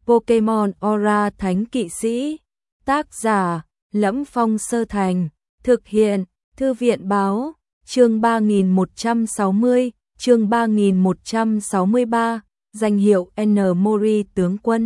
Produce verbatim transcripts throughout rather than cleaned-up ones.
Pokemon Aura Thánh Kỵ Sĩ. Tác giả: Lẫm Phong Sơ Thành. Thực hiện: Thư viện báo. Chương ba nghìn một trăm sáu mươi, chương ba nghìn một trăm sáu mươi ba, danh hiệu N Mori tướng quân.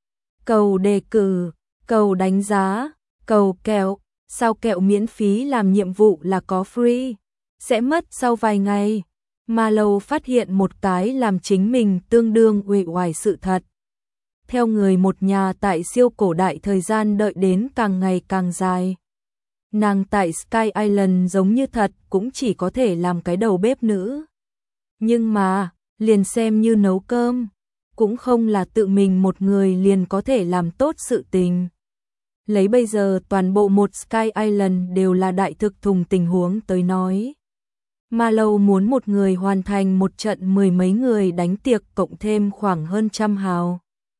Cầu đề cử, cầu đánh giá, cầu kẹo, sao kẹo miễn phí làm nhiệm vụ là có free, sẽ mất sau vài ngày. Marlowe phát hiện một cái làm chính mình tương đương uể oải sự thật. Theo người một nhà tại siêu cổ đại, thời gian đợi đến càng ngày càng dài. Nàng tại Sky Island giống như thật cũng chỉ có thể làm cái đầu bếp nữ. Nhưng mà, liền xem như nấu cơm, cũng không là tự mình một người liền có thể làm tốt sự tình. Lấy bây giờ toàn bộ một Sky Island đều là đại thực thùng tình huống tới nói. Marlowe muốn một người hoàn thành một trận mười mấy người đánh tiệc cộng thêm khoảng hơn trăm hào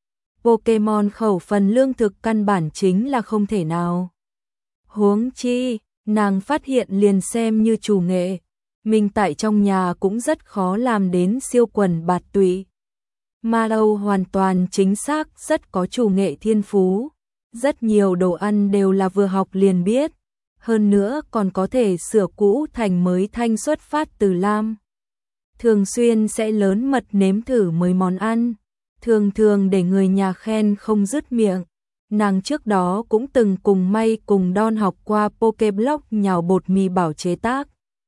Pokemon khẩu phần lương thực căn bản chính là không thể nào. Huống chi, nàng phát hiện liền xem như chủ nghệ, mình tại trong nhà cũng rất khó làm đến siêu quần bạt tụy. Marlowe hoàn toàn chính xác rất có chủ nghệ thiên phú, rất nhiều đồ ăn đều là vừa học liền biết, hơn nữa còn có thể sửa cũ thành mới thanh xuất phát từ Lam. Thường xuyên sẽ lớn mật nếm thử mới món ăn, thường thường để người nhà khen không dứt miệng. Nàng trước đó cũng từng cùng May cùng Don học qua Pokéblock nhào bột mì bảo chế tác.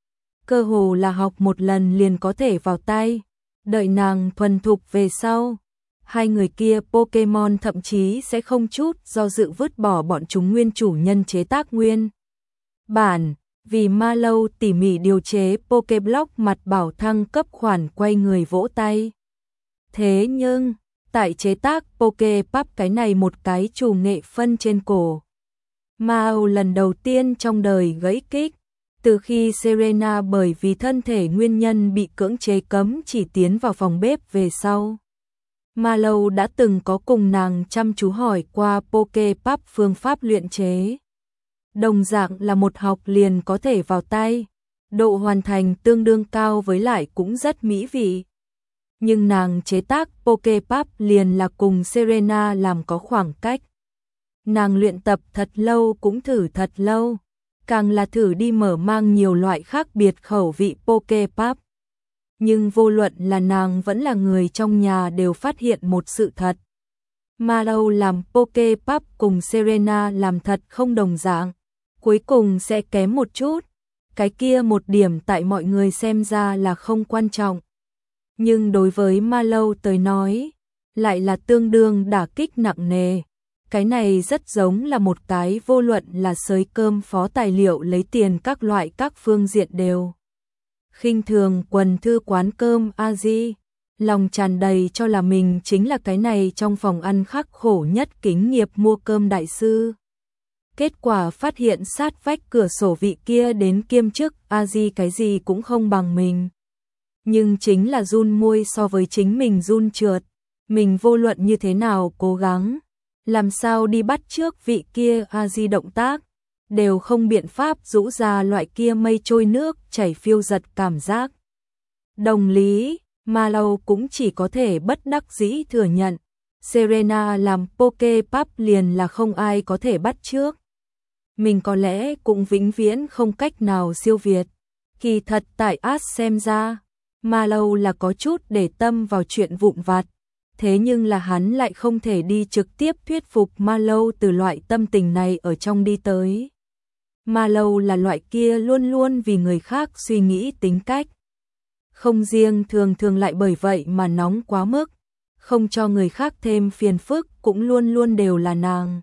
Cơ hồ là học một lần liền có thể vào tay, đợi nàng thuần thục về sau. Hai người kia Pokemon thậm chí sẽ không chút do dự vứt bỏ bọn chúng nguyên chủ nhân chế tác nguyên bản, vì Marlowe tỉ mỉ điều chế Pokéblock mặt bảo thăng cấp khoản quay người vỗ tay. Thế nhưng, tại chế tác Poképap cái này một cái chủ nghệ phân trên cổ, Mao lần đầu tiên trong đời gãy kích, từ khi Serena bởi vì thân thể nguyên nhân bị cưỡng chế cấm chỉ tiến vào phòng bếp về sau. Marlowe đã từng có cùng nàng chăm chú hỏi qua Poképap phương pháp luyện chế. Đồng dạng là một học liền có thể vào tay, độ hoàn thành tương đương cao với lại cũng rất mỹ vị. Nhưng nàng chế tác Poképap liền là cùng Serena làm có khoảng cách. Nàng luyện tập thật lâu cũng thử thật lâu, càng là thử đi mở mang nhiều loại khác biệt khẩu vị Poképap. Nhưng vô luận là nàng vẫn là người trong nhà đều phát hiện một sự thật. Marlowe làm Poképap cùng Serena làm thật không đồng dạng, cuối cùng sẽ kém một chút. Cái kia một điểm tại mọi người xem ra là không quan trọng, nhưng đối với Marlowe tới nói, lại là tương đương đả kích nặng nề. Cái này rất giống là một cái vô luận là xới cơm phó tài liệu lấy tiền các loại các phương diện đều khinh thường quần thư quán cơm Aji, lòng tràn đầy cho là mình chính là cái này trong phòng ăn khắc khổ nhất kính nghiệp mua cơm đại sư. Kết quả phát hiện sát vách cửa sổ vị kia đến kiêm chức Aji cái gì cũng không bằng mình. Nhưng chính là run môi so với chính mình run trượt, mình vô luận như thế nào cố gắng, làm sao đi bắt trước vị kia Aji động tác, đều không biện pháp rũ ra loại kia mây trôi nước chảy phiêu giật cảm giác. Đồng lý, Marlowe cũng chỉ có thể bất đắc dĩ thừa nhận, Serena làm Poképap liền là không ai có thể bắt trước. Mình có lẽ cũng vĩnh viễn không cách nào siêu việt. Kỳ thật tại Ash xem ra, Marlowe là có chút để tâm vào chuyện vụn vặt, thế nhưng là hắn lại không thể đi trực tiếp thuyết phục Marlowe từ loại tâm tình này ở trong đi tới. Marlowe là loại kia luôn luôn vì người khác suy nghĩ tính cách. Không riêng thường thường lại bởi vậy mà nóng quá mức, không cho người khác thêm phiền phức cũng luôn luôn đều là nàng.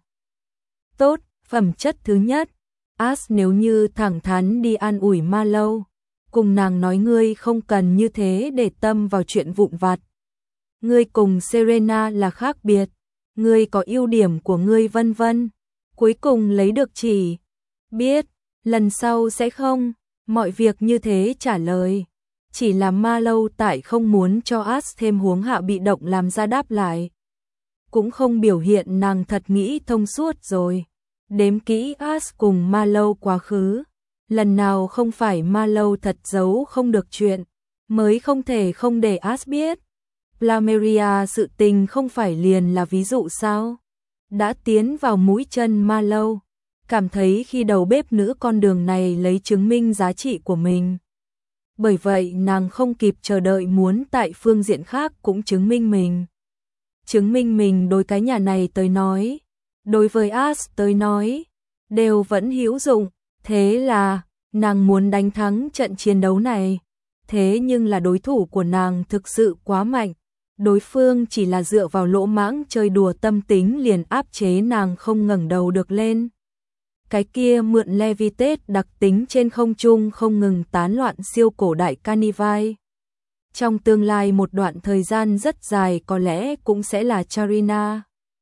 Tốt, phẩm chất thứ nhất, Ash nếu như thẳng thắn đi an ủi Marlowe, cùng nàng nói ngươi không cần như thế để tâm vào chuyện vụn vặt. Ngươi cùng Serena là khác biệt, ngươi có ưu điểm của ngươi vân vân. Cuối cùng lấy được chỉ biết, lần sau sẽ không, mọi việc như thế trả lời. Chỉ là Marlowe tại không muốn cho Ash thêm huống hạ bị động làm ra đáp lại. Cũng không biểu hiện nàng thật nghĩ thông suốt rồi. Đếm kỹ Ash cùng Marlowe quá khứ. Lần nào không phải Marlowe thật giấu không được chuyện, mới không thể không để Ash biết. Plumeria sự tình không phải liền là ví dụ sao? Đã tiến vào mũi chân Ma Lâu, cảm thấy khi đầu bếp nữ con đường này lấy chứng minh giá trị của mình. Bởi vậy nàng không kịp chờ đợi muốn tại phương diện khác cũng chứng minh mình. Chứng minh mình đối cái nhà này tới nói, đối với As tới nói, đều vẫn hữu dụng. Thế là, nàng muốn đánh thắng trận chiến đấu này. Thế nhưng là đối thủ của nàng thực sự quá mạnh. Đối phương chỉ là dựa vào lỗ mãng chơi đùa tâm tính liền áp chế nàng không ngẩng đầu được lên. Cái kia mượn Levitate đặc tính trên không trung không ngừng tán loạn siêu cổ đại Canivai. Trong tương lai một đoạn thời gian rất dài có lẽ cũng sẽ là Charina,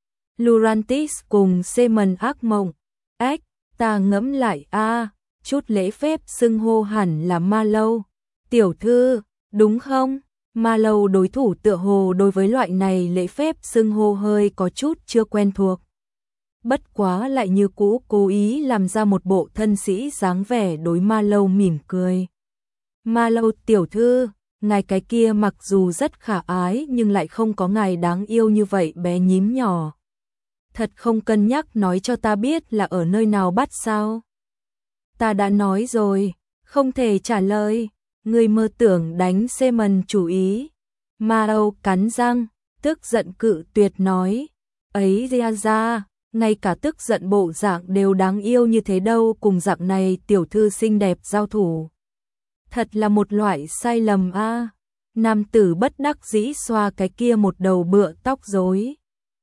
Lurantis cùng Seaman ác mộng. Ếch, ta ngẫm lại a, chút lễ phép xưng hô hẳn là Ma Lâu. Tiểu thư, đúng không? Ma Lâu đối thủ tựa hồ đối với loại này lễ phép xưng hô hơi có chút chưa quen thuộc. Bất quá lại như cũ cố ý làm ra một bộ thân sĩ dáng vẻ đối Ma Lâu mỉm cười. Ma Lâu tiểu thư, ngài cái kia mặc dù rất khả ái nhưng lại không có ngài đáng yêu như vậy bé nhím nhỏ. Thật không cân nhắc nói cho ta biết là ở nơi nào bắt sao? Ta đã nói rồi, không thể trả lời. Người mơ tưởng đánh Seaman chủ ý. Ma Lâu cắn răng, tức giận cự tuyệt nói. Ấy ra ra, ngay cả tức giận bộ dạng đều đáng yêu như thế đâu, cùng dạng này tiểu thư xinh đẹp giao thủ. Thật là một loại sai lầm a. À. Nam tử bất đắc dĩ xoa cái kia một đầu bựa tóc rối.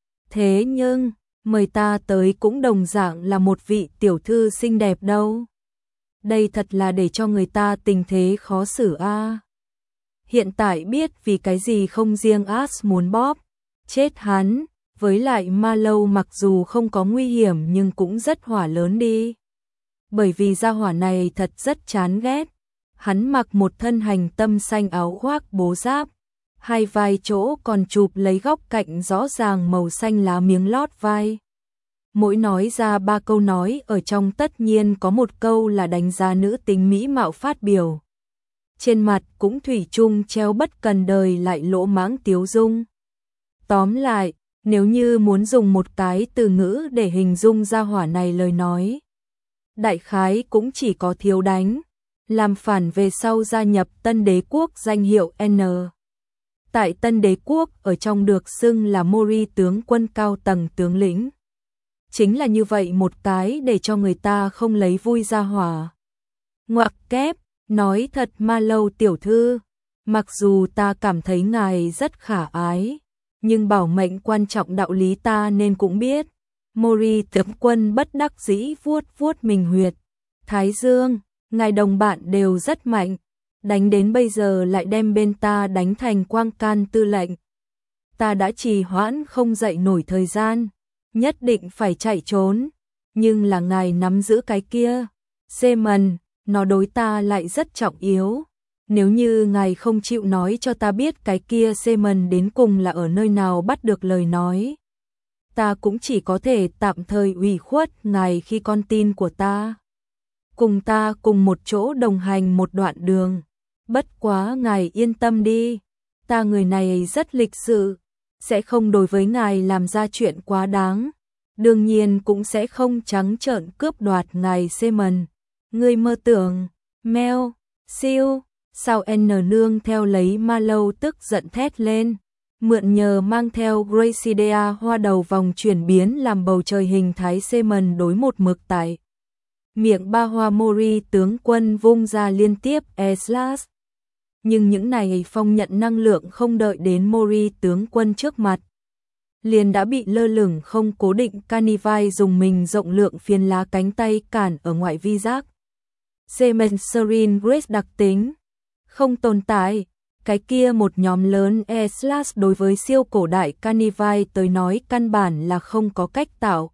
Thế nhưng, mời ta tới cũng đồng dạng là một vị tiểu thư xinh đẹp đâu. Đây thật là để cho người ta tình thế khó xử a. À. Hiện tại biết vì cái gì không riêng As muốn bóp chết hắn, với lại Ma Lâu mặc dù không có nguy hiểm nhưng cũng rất hỏa lớn đi. Bởi vì gia hỏa này thật rất chán ghét. Hắn mặc một thân hành tâm xanh áo khoác bố giáp, hai vai chỗ còn chụp lấy góc cạnh rõ ràng màu xanh lá miếng lót vai. Mỗi nói ra ba câu nói ở trong tất nhiên có một câu là đánh giá nữ tính mỹ mạo phát biểu. Trên mặt cũng thủy chung treo bất cần đời lại lỗ mãng tiếu dung. Tóm lại, nếu như muốn dùng một cái từ ngữ để hình dung gia hỏa này lời nói, đại khái cũng chỉ có thiếu đánh, làm phản về sau gia nhập Tân Đế Quốc danh hiệu N. Tại Tân Đế Quốc ở trong được xưng là Mori tướng quân cao tầng tướng lĩnh. Chính là như vậy một cái để cho người ta không lấy vui gia hỏa. Ngoặc kép, nói thật Ma Lâu tiểu thư, mặc dù ta cảm thấy ngài rất khả ái, nhưng bảo mệnh quan trọng đạo lý ta nên cũng biết. Mori tướng quân bất đắc dĩ vuốt vuốt mình huyệt thái dương, ngài đồng bạn đều rất mạnh, đánh đến bây giờ lại đem bên ta đánh thành quang can tư lệnh. Ta đã trì hoãn không dậy nổi thời gian, nhất định phải chạy trốn, nhưng là ngài nắm giữ cái kia Seaman, nó đối ta lại rất trọng yếu. Nếu như ngài không chịu nói cho ta biết cái kia Seaman đến cùng là ở nơi nào bắt được lời nói, ta cũng chỉ có thể tạm thời ủy khuất ngài khi con tin của ta. Cùng ta cùng một chỗ đồng hành một đoạn đường. Bất quá ngài yên tâm đi, ta người này rất lịch sự, sẽ không đối với ngài làm ra chuyện quá đáng. Đương nhiên cũng sẽ không trắng trợn cướp đoạt ngài Seaman. Ngươi mơ tưởng, Mel, siêu, sao N nương theo lấy Ma Lâu tức giận thét lên. Mượn nhờ mang theo Gracidea hoa đầu vòng chuyển biến làm bầu trời hình thái Seaman đối một mực tại. Miệng ba hoa Mori tướng quân vung ra liên tiếp E-slash. Nhưng những này phong nhận năng lượng không đợi đến Mori tướng quân trước mặt, liền đã bị lơ lửng không cố định Canivai dùng mình rộng lượng phiến lá cánh tay cản ở ngoại vi giác. Seaman Serene Grace đặc tính không tồn tại. Cái kia một nhóm lớn E-slash đối với siêu cổ đại Canivai tới nói căn bản là không có cách tạo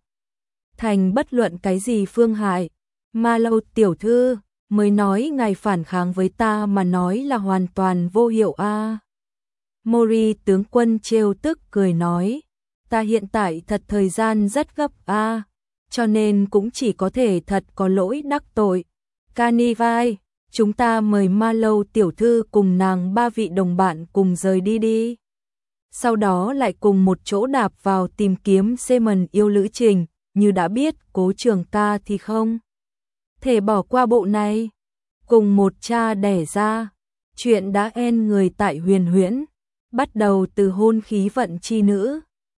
thành bất luận cái gì phương hại. Ma Lâu tiểu thư, mới nói ngài phản kháng với ta mà nói là hoàn toàn vô hiệu a. À. Mori tướng quân trêu tức cười nói, ta hiện tại thật thời gian rất gấp a, à, cho nên cũng chỉ có thể thật có lỗi đắc tội. Canivai, chúng ta mời Ma Lâu tiểu thư cùng nàng ba vị đồng bạn cùng rời đi đi. sau đó lại cùng một chỗ đạp vào tìm kiếm Semen yêu Lữ Trình, như đã biết Cố Trường Ca thì không thể bỏ qua bộ này. Cùng một cha đẻ ra, chuyện đã en người tại Huyền Huyễn, bắt đầu từ hôn khí vận chi nữ.